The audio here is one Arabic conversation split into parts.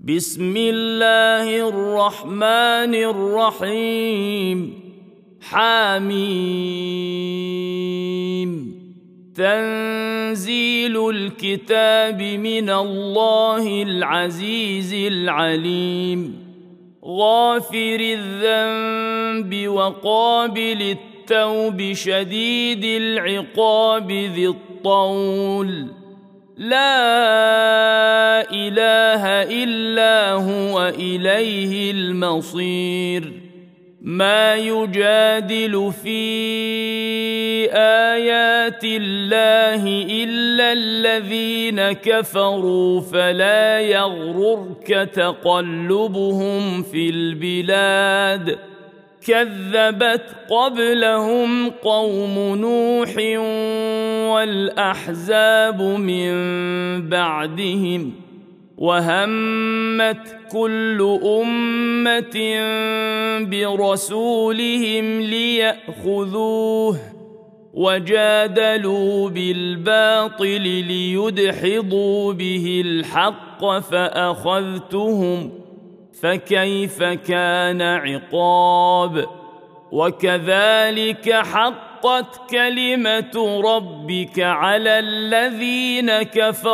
بسم الله الرحمن الرحيم حميم تنزيل الكتاب من الله العزيز العليم غافر الذنب وقابل التوب شديد العقاب ذي الطول لا إله إلا هو إليه المصير ما يجادل في آيات الله إلا الذين كفروا فلا يغررك تقلبهم في البلاد كذبت قبلهم قوم نوح والأحزاب من بعدهم وهمت كل أمة برسولهم ليأخذوه وجادلوا بالباطل ليدحضوا به الحق فأخذتهم فكيف كان عقاب وكذلك حقت كلمة ربك على الذين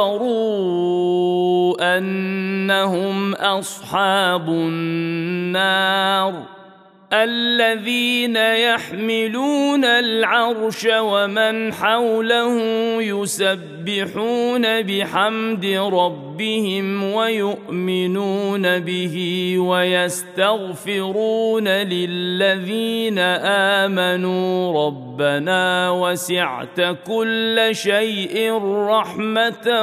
كفروا أنهم أصحاب النار الذين يحملون العرش ومن حوله يسبحون بحمد ربهم ويؤمنون به ويستغفرون للذين آمنوا ربنا وسعت كل شيء رحمة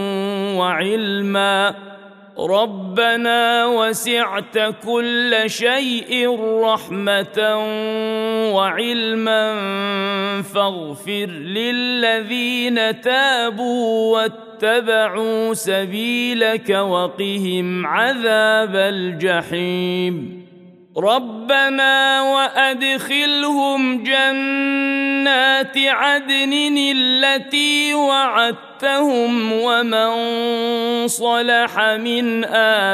وعلما ربنا وسعت كل شيء رحمة وعلما فاغفر للذين تابوا واتبعوا سبيلك وقهم عذاب الجحيم ربنا وأدخلهم جنات عدن التي وعدتهم ومن صلح من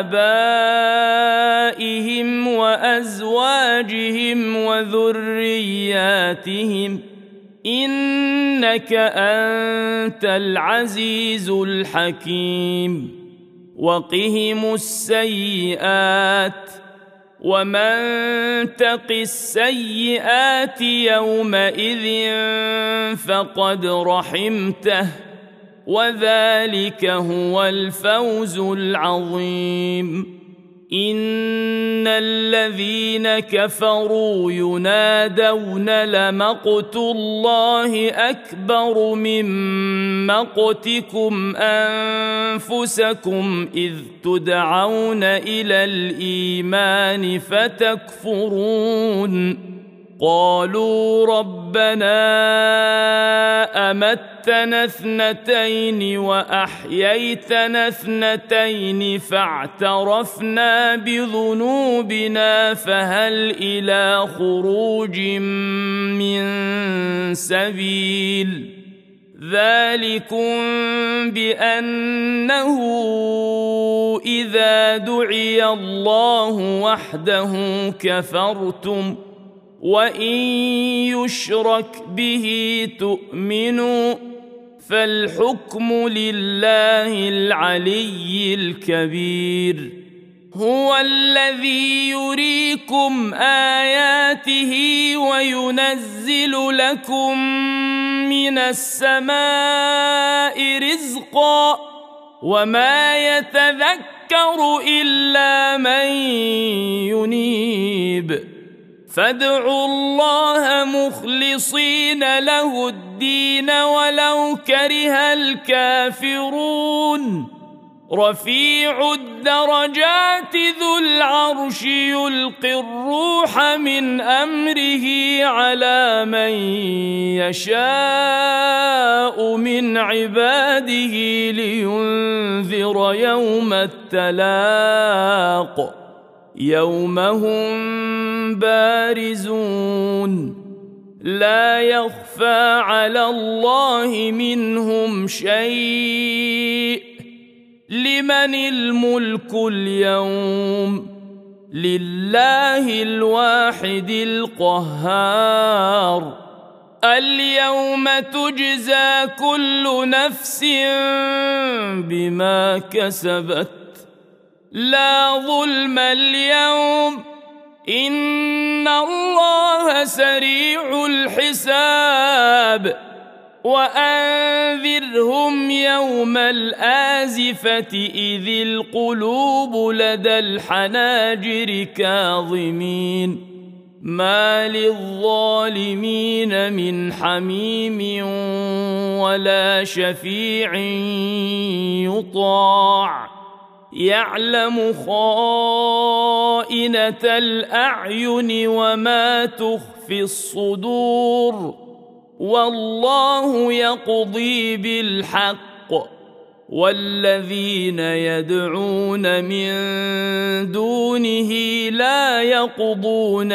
آبائهم وأزواجهم وذرياتهم إنك أنت العزيز الحكيم وقهم السيئات ومن تق السيئات يومئذ فقد رحمته وذلك هو الفوز العظيم إن الذين كفروا ينادون لمقت الله أكبر من مقتكم أنفسكم إذ تدعون إلى الإيمان فتكفرون قالوا ربنا أمتنا اثنتين وأحييتنا اثنتين فاعترفنا بذنوبنا فهل إلى خروج من سبيل ذلكم بأنه إذا دعي الله وحده كفرتم وإن يشرك به تؤمنوا فالحكم لله العلي الكبير هو الذي يريكم آياته وينزل لكم من السماء رزقا وما يتذكر إلا من ينيب فادعوا الله مخلصين له الدين ولو كره الكافرون رفيع الدرجات ذو العرش يلقي الروح من أمره على من يشاء من عباده لينذر يوم التلاق يوم هم بارزون لا يخفى على الله منهم شيء لمن الملك اليوم لله الواحد القهار اليوم تجزى كل نفس بما كسبت لا ظلم اليوم إن الله سريع الحساب وأنذرهم يوم الآزفة إذ القلوب لدى الحناجر كاظمين ما للظالمين من حميم ولا شفيع يطاع يعلم خائنة الأعين وما تخفي الصدور والله يقضي بالحق والذين يدعون من دونه لا يقضون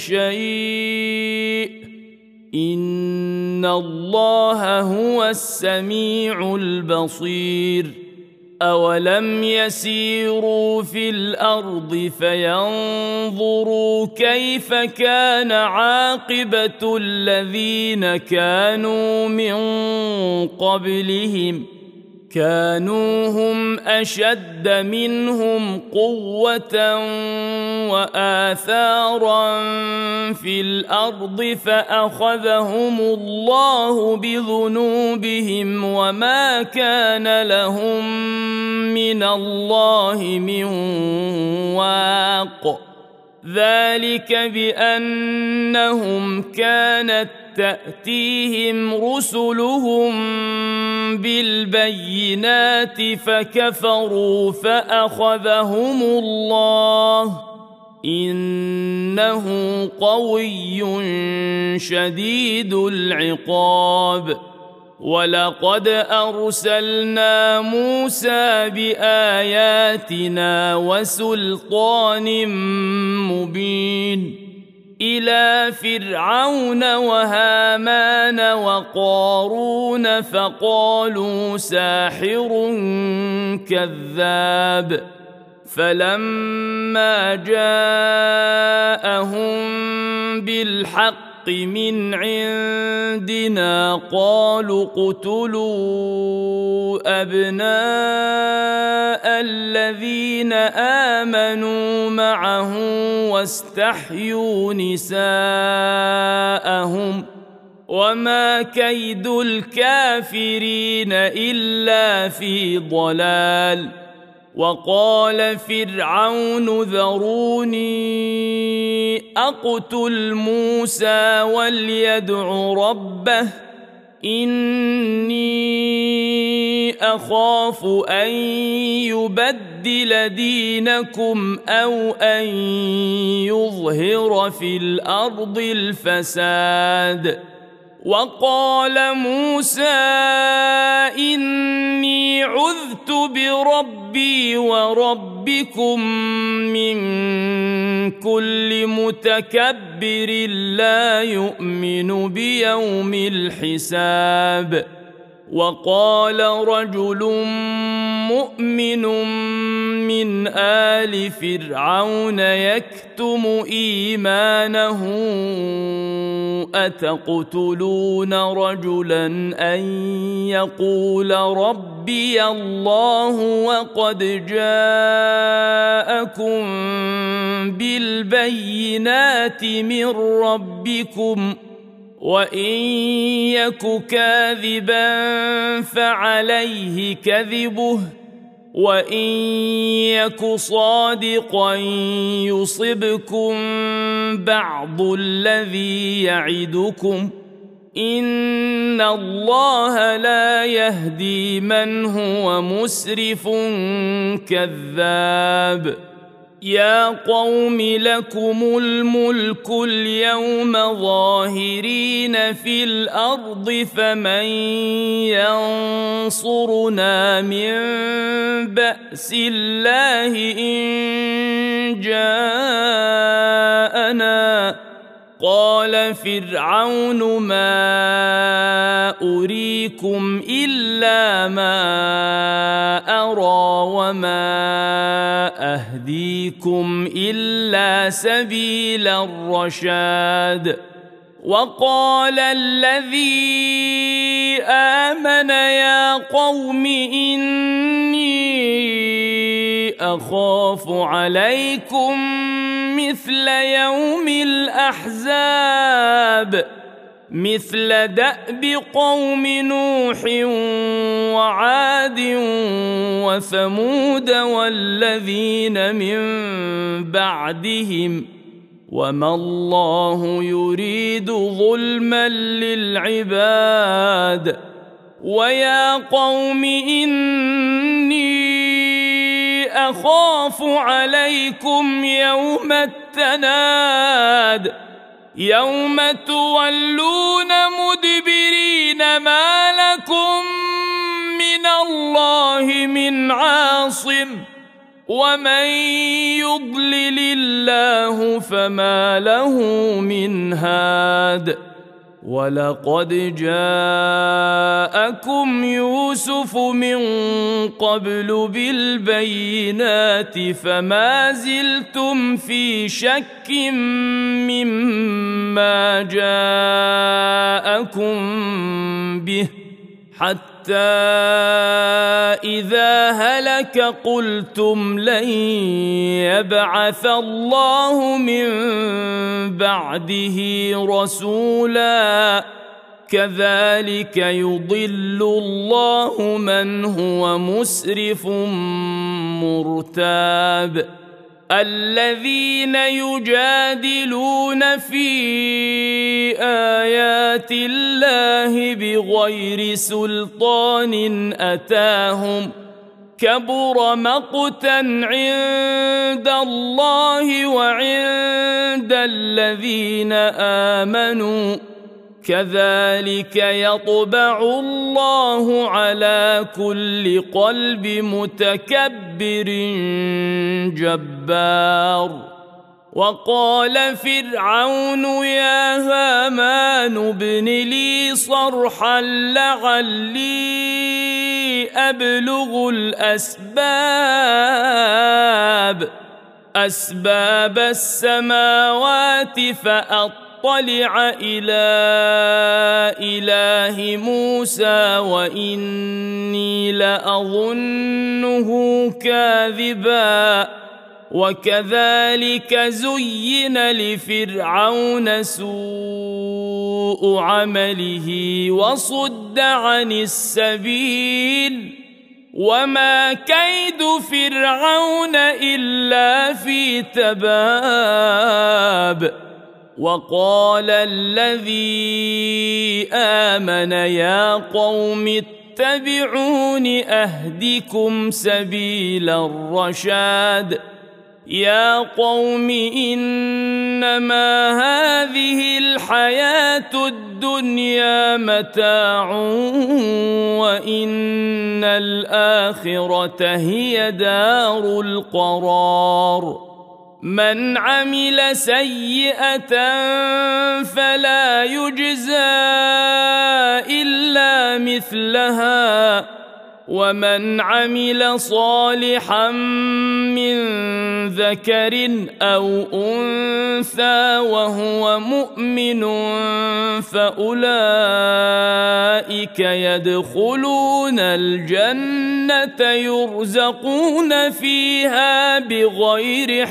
بشيء إن الله هو السميع البصير أولم يسيروا في الأرض فينظروا كيف كان عاقبة الذين كانوا من قبلهم كانوا هم أشد منهم قوة وآثارا في الأرض فأخذهم الله بذنوبهم وما كان لهم من الله من واق ذلك بأنهم كانت تأتيهم رسلهم بالبينات فكفروا فأخذهم الله إنه قوي شديد العقاب ولقد أرسلنا موسى بآياتنا وسلطان مبين إلى فرعون وهامان وقارون فقالوا ساحر كذاب فلما جاءهم بالحق من عندنا قالوا اقتلوا أبناء الذين آمنوا معه واستحيوا نساءهم وما كيد الكافرين إلا في ضلال وقال فرعون ذروني أقتل موسى وليدع ربه إني أخاف أن يبدل دينكم أو أن يظهر في الأرض الفساد وقال موسى إني عذت بربي وربكم من كل متكبر لا يؤمن بيوم الحساب وقال رجل مؤمن من آل فرعون يكتم إيمانه أتقتلون رجلا أن يقول ربي الله وقد جاءكم بالبينات من ربكم وإن يك كاذبا فعليه كذبه وإن يك صادقا يصبكم بعض الذي يعدكم إن الله لا يهدي من هو مسرف كذاب يا قوم لكم الملك اليوم ظاهرين في الأرض فمن ينصرنا من بأس الله إن جاءنا قال فرعون ما أريكم إلا ما أرى وما أهديكم إلا سبيل الرشاد وقال الذي آمن يا قوم إني أخاف عليكم مثل يوم الأحزاب مثل دأب قوم نوح وعاد وثمود والذين من بعدهم وما الله يريد ظلما للعباد ويا قوم إني أخاف عليكم يوم التناد يوم تولون مدبرين ما لكم من الله من عاصم ومن يضلل الله فما له من هاد ولقد جاءكم يوسف من قبل بالبينات فما زلتم في شك مما جاءكم به حتى إذا هلك قلتم لن يبعث الله من بعده رسولا كذلك يضل الله من هو مسرف مرتاب الذين يجادلون في آيات الله بغير سلطان أتاهم كبر مقتا عند الله وعند الذين آمنوا كذلك يطبع الله على كل قلب متكبر جبار وقال فرعون يا هامان ابن لي صرحا لعلي أبلغ أسباب السماوات فأطلع إلى إله موسى وإني لأظنه كاذبا وكذلك زين لفرعون سوء عمله وصد عن السبيل وما كيد فرعون إلا في تباب وقال الذي آمن يا قوم اتبعون أهدكم سبيل الرشاد يا قوم إنما هذه الحياة الدنيا متاع وإن الآخرة هي دار القرار من عمل سيئة فلا يجزى إلا مثلها ومن عمل صالحا من ذكر أو أنثى وهو مؤمن فأولئك يدخلون الجنة يرزقون فيها بغير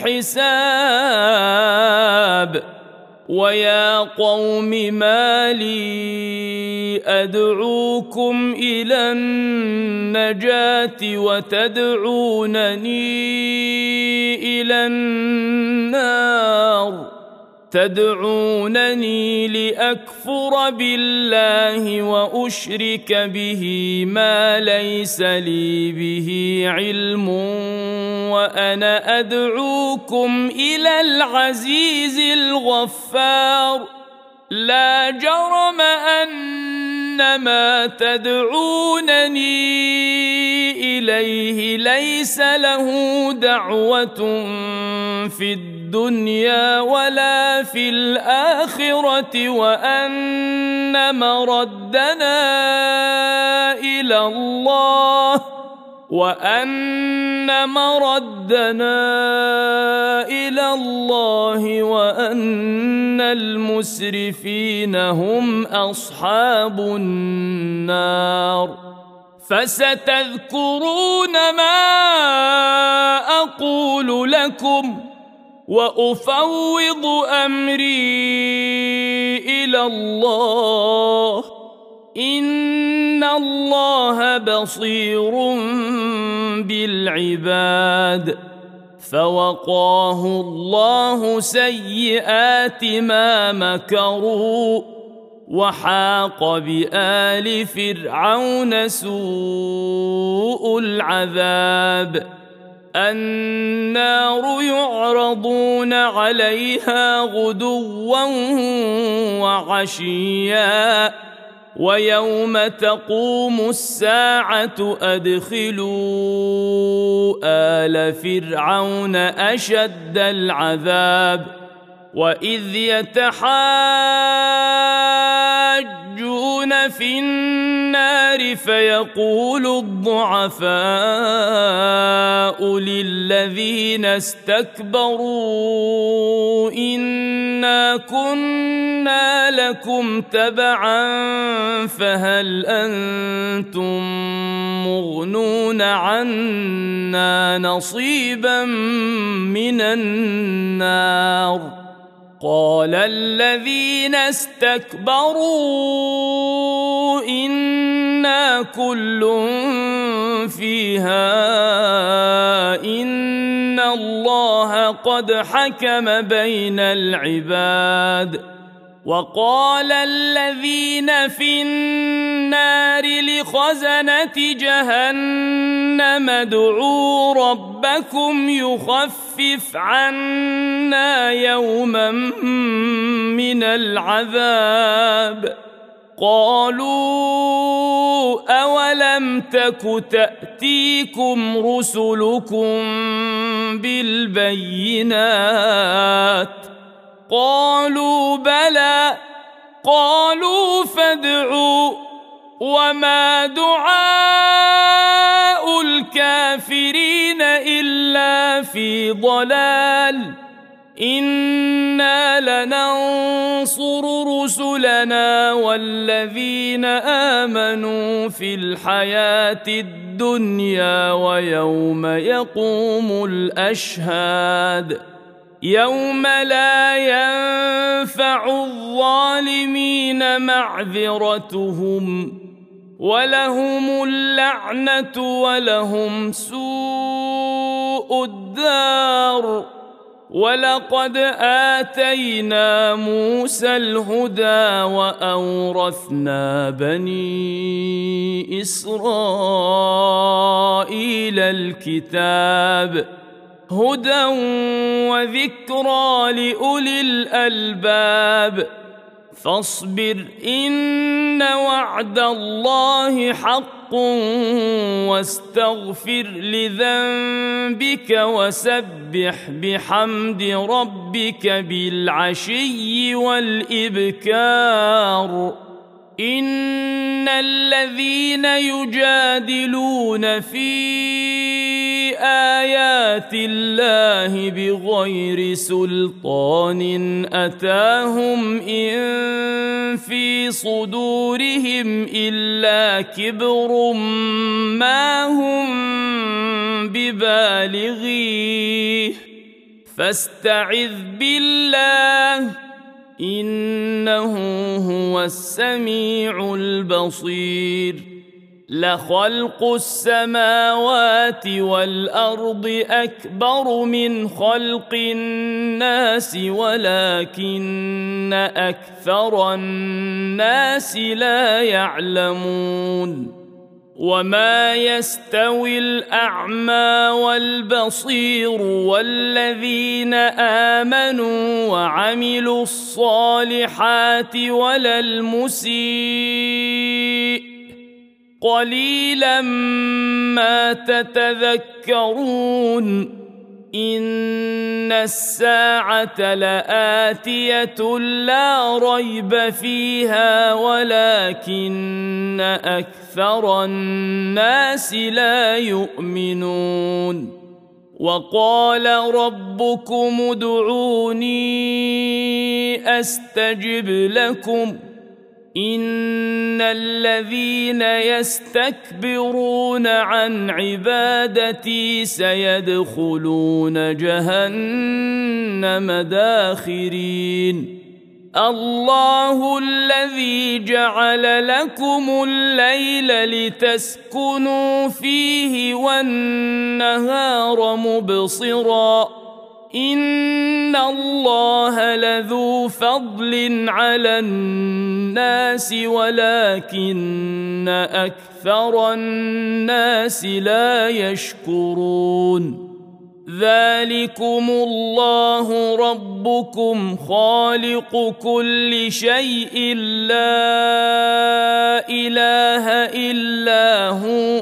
حساب ويا قوم ما لي أدعوكم إلى النجاة وتدعونني إلى النار تدعونني لأكفر بالله وأشرك به ما ليس لي به علم وأنا أدعوكم إلى العزيز الغفار لا جرم أن إن ما تدعونني إليه ليس له دعوة في الدنيا ولا في الآخرة وأن مردنا إلى الله وأن المسرفين هم أصحاب النار فستذكرون ما أقول لكم وأفوض أمري إلى الله إن الله بصير بالعباد فوقاه الله سيئات ما مكروا وحاق بآل فرعون سوء العذاب النار يعرضون عليها غدوا وعشيا ويوم تقوم الساعة أدخلوا آل فرعون أشد العذاب وإذ يتحاجون في النار فيقول الضعفاء للذين استكبروا إنا كنا لكم تبعا فهل أنتم مغنون عنا نصيبا من النار قال الذين استكبروا إنا كل فيها إن الله قد حكم بين العباد وقال الذين في النار لخزنة جهنم ادعوا ربكم يخفف عنا يوما من العذاب قالوا أولم تك تأتيكم رسلكم بالبينات قالوا بلى قالوا فادعوا وما دعاء الكافرين إلا في ضلال إنا لننصر رسلنا والذين آمنوا في الحياة الدنيا ويوم يقوم الأشهاد يوم لا ينفع الظالمين معذرتهم ولهم اللعنة ولهم سوء الدار ولقد آتينا موسى الهدى وأورثنا بني إسرائيل الكتاب هدى وذكرى لأولي الألباب فاصبر إن وعد الله حق واستغفر لذنبك وسبح بحمد ربك بالعشي والإبكار إن الذين يجادلون في آيات الله بغير سلطان أتاهم إن في صدورهم إلا كبر ما هم ببالغيه فاستعذ بالله إنه هو السميع البصير لخلق السماوات والأرض أكبر من خلق الناس ولكن أكثر الناس لا يعلمون وما يستوي الأعمى والبصير والذين آمنوا وعملوا الصالحات ولا المسيء قليلا ما تتذكرون إن الساعة لآتية لا ريب فيها ولكن أكثر الناس لا يؤمنون وقال ربكم ادعوني أستجب لكم إن الذين يستكبرون عن عبادتي سيدخلون جهنم داخرين الله الذي جعل لكم الليل لتسكنوا فيه والنهار مبصراً إن الله لذو فضل على الناس ولكن أكثر الناس لا يشكرون ذلكم الله ربكم خالق كل شيء لا إله إلا هو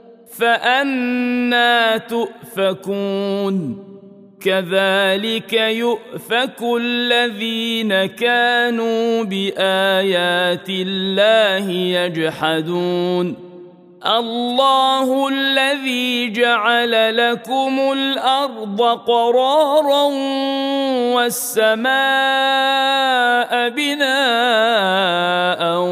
فأنى تؤفكون كذلك يؤفك الذين كانوا بآيات الله يجحدون الله الذي جعل لكم الأرض قرارا والسماء بناء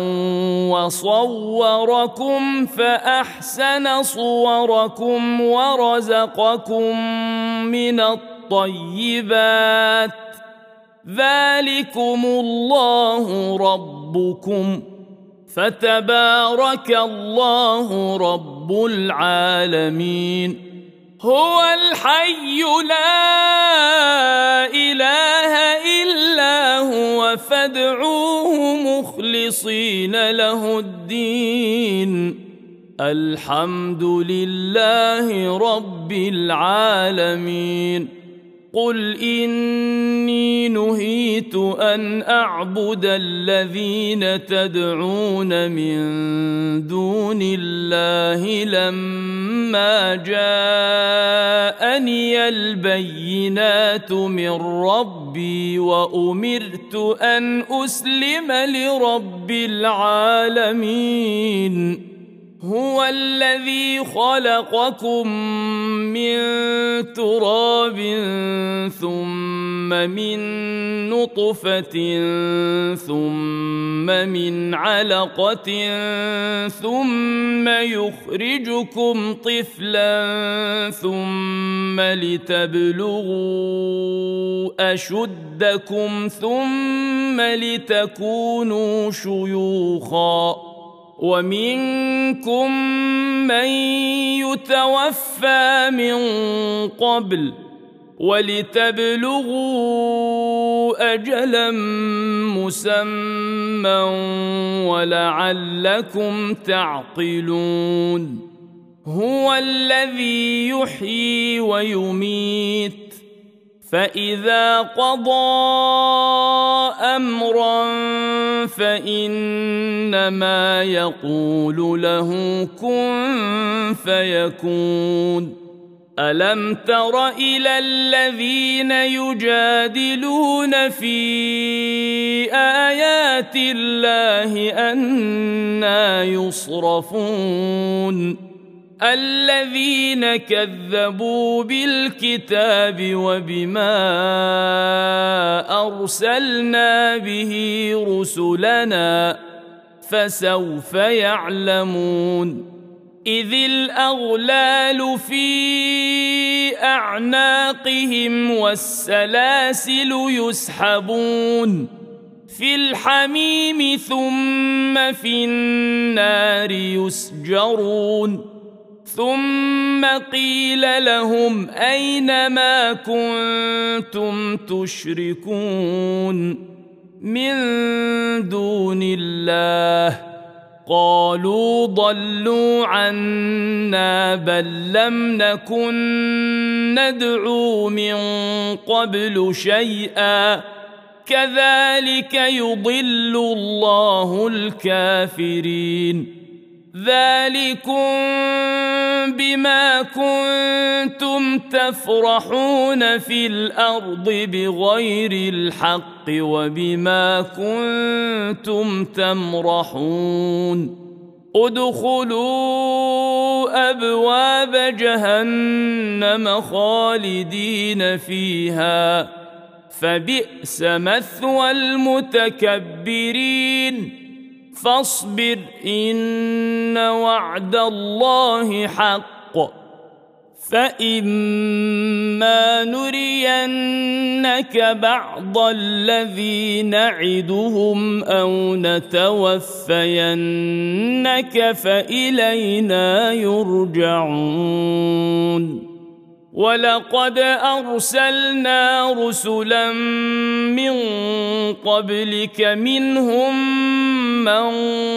وصوركم فأحسن صوركم ورزقكم من الطيبات ذلكم الله ربكم فتبارك الله رب العالمين هو الحي لا إله إلا هو فادعوه مخلصين له الدين الحمد لله رب العالمين قل إني نهيت أن أعبد الذين تدعون من دون الله لما جاءني البينات من ربي وأمرت أن أسلم لرب العالمين هو الذي خلقكم من تراب ثم من نطفة ثم من علقة ثم يخرجكم طفلا ثم لتبلغوا أشدكم ثم لتكونوا شيوخا ومنكم من يتوفى من قبل ولتبلغوا أجلا مسمى ولعلكم تعقلون هو الذي يحيي ويميت فإذا قضى أمرا فإنما يقول له كن فيكون ألم تر إلى الذين يجادلون في آيات الله أنى يصرفون الذين كذبوا بالكتاب وبما أرسلنا به رسلنا فسوف يعلمون إذ الأغلال في أعناقهم والسلاسل يسحبون في الحميم ثم في النار يسجرون ثم قيل لهم أين ما كنتم تشركون من دون الله قالوا ضلوا عنا بل لم نكن ندعو من قبل شيئا كذلك يضل الله الكافرين ذلكم بما كنتم تفرحون في الأرض بغير الحق وبما كنتم تمرحون ادخلوا أبواب جهنم خالدين فيها فبئس مثوى المتكبرين فاصبر إن وعد الله حق فإما نرينك بعض الذي نعدهم أو نتوفينك فإلينا يرجعون ولقد أرسلنا رسلا من قبلك منهم من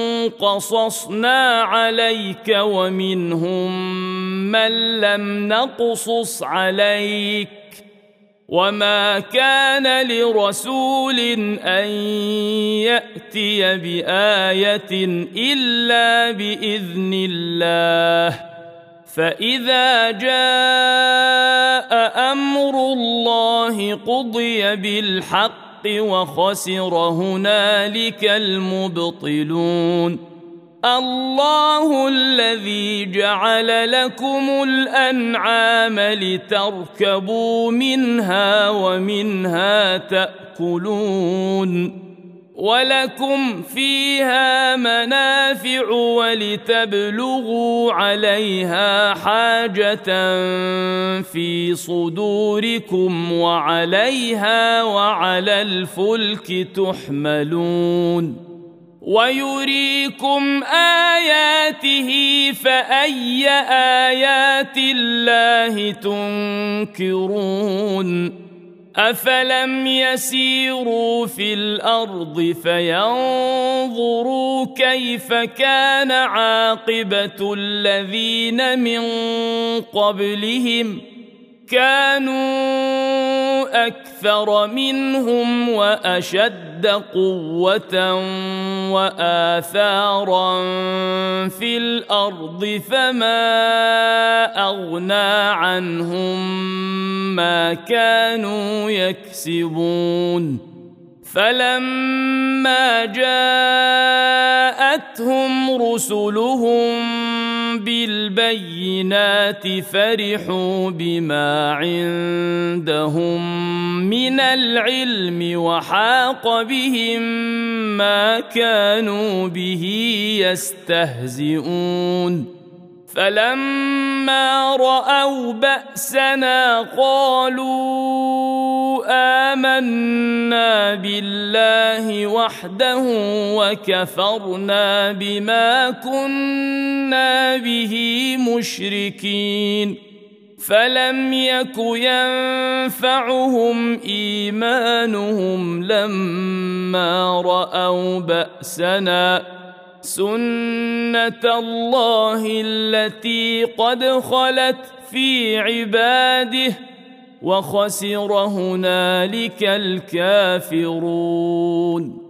قصصنا عليك ومنهم من لم نقصص عليك وما كان لرسول أن يأتي بآية إلا بإذن الله فإذا جاء أمر الله قضي بالحق وخسر هنالك المبطلون الله الذي جعل لكم الأنعام لتركبوا منها ومنها تأكلون ولكم فيها منافع ولتبلغوا عليها حاجة في صدوركم وعليها وعلى الفلك تحملون ويريكم آياته فأي آيات الله تنكرون أفلم يسيروا في الأرض فينظروا كيف كان عاقبة الذين من قبلهم كانوا أكثر منهم وأشد قوة وآثارا في الأرض فما أغنى عنهم ما كانوا يكسبون فلما جاءتهم رسلهم بالبينات فرحوا بما عندهم من العلم وحاق بهم ما كانوا به يستهزئون فلما رأوا بأسنا قالوا آمنا بالله وحده وكفرنا بما كنا به مشركين فلم يك ينفعهم إيمانهم لما رأوا بأسنا سنة الله التي قد خلت في عباده وخسر هنالك الكافرون